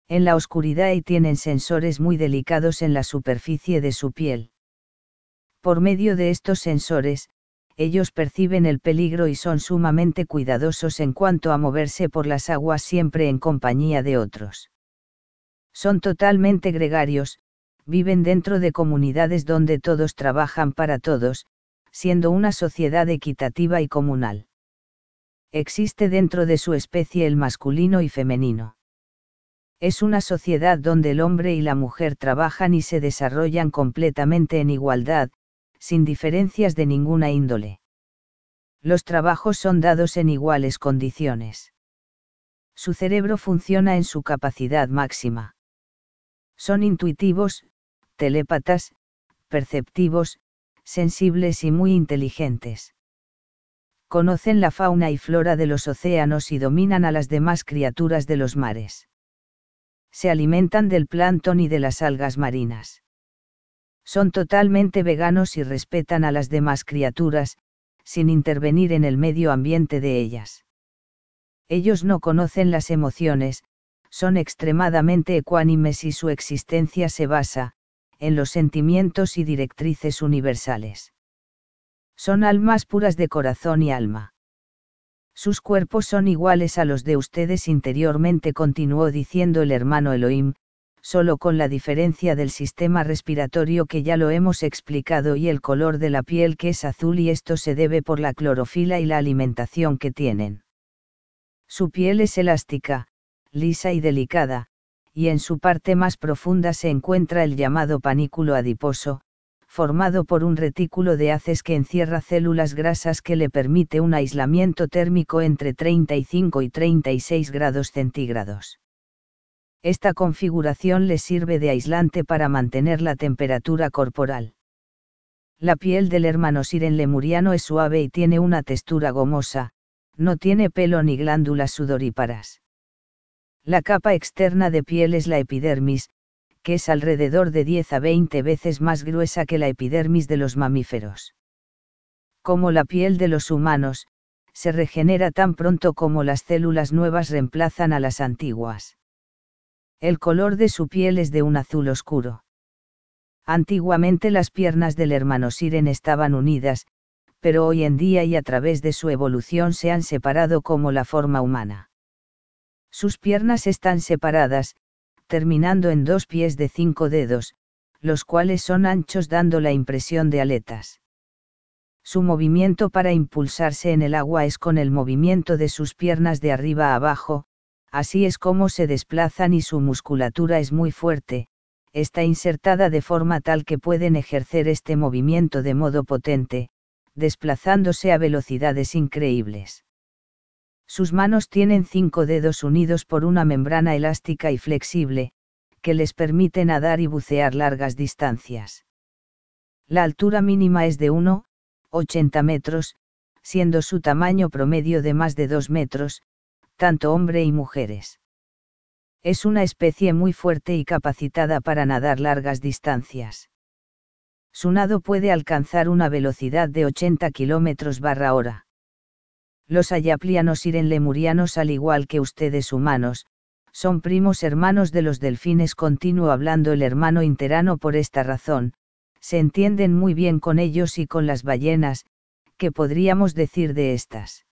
en la oscuridad y tienen sensores muy delicados en la superficie de su piel. Por medio de estos sensores, ellos perciben el peligro y son sumamente cuidadosos en cuanto a moverse por las aguas siempre en compañía de otros. Son totalmente gregarios, viven dentro de comunidades donde todos trabajan para todos, siendo una sociedad equitativa y comunal. Existe dentro de su especie el masculino y femenino. Es una sociedad donde el hombre y la mujer trabajan y se desarrollan completamente en igualdad, sin diferencias de ninguna índole. Los trabajos son dados en iguales condiciones. Su cerebro funciona en su capacidad máxima. Son intuitivos, telépatas, perceptivos, sensibles y muy inteligentes. Conocen la fauna y flora de los océanos y dominan a las demás criaturas de los mares. Se alimentan del plancton y de las algas marinas. Son totalmente veganos y respetan a las demás criaturas, sin intervenir en el medio ambiente de ellas. Ellos no conocen las emociones, son extremadamente ecuánimes y su existencia se basa, en los sentimientos y directrices universales. Son almas puras de corazón y alma. Sus cuerpos son iguales a los de ustedes interiormente, continuó diciendo el hermano Elohim, solo con la diferencia del sistema respiratorio que ya lo hemos explicado y el color de la piel que es azul, y esto se debe por la clorofila y la alimentación que tienen. Su piel es elástica, lisa y delicada, y en su parte más profunda se encuentra el llamado panículo adiposo, formado por un retículo de haces que encierra células grasas que le permite un aislamiento térmico entre 35 y 36 grados centígrados. Esta configuración les sirve de aislante para mantener la temperatura corporal. La piel del hermanosir lemuriano es suave y tiene una textura gomosa, no tiene pelo ni glándulas sudoríparas. La capa externa de piel es la epidermis, que es alrededor de 10 a 20 veces más gruesa que la epidermis de los mamíferos. Como la piel de los humanos, se regenera tan pronto como las células nuevas reemplazan a las antiguas. El color de su piel es de un azul oscuro. Antiguamente las piernas del hermanosiren estaban unidas, pero hoy en día y a través de su evolución se han separado como la forma humana. Sus piernas están separadas, terminando en 2 pies de 5 dedos, los cuales son anchos dando la impresión de aletas. Su movimiento para impulsarse en el agua es con el movimiento de sus piernas de arriba a abajo, así es como se desplazan, y su musculatura es muy fuerte, está insertada de forma tal que pueden ejercer este movimiento de modo potente, desplazándose a velocidades increíbles. Sus manos tienen 5 dedos unidos por una membrana elástica y flexible, que les permite nadar y bucear largas distancias. La altura mínima es de 1,80 metros, siendo su tamaño promedio de más de 2 metros, tanto hombre y mujeres. Es una especie muy fuerte y capacitada para nadar largas distancias. Su nado puede alcanzar una velocidad de 80 km/h. Los ayaplianos lemurianos, al igual que ustedes humanos, son primos hermanos de los delfines, continuó hablando el hermano interano. Por esta razón, se entienden muy bien con ellos y con las ballenas. ¿Qué podríamos decir de estas?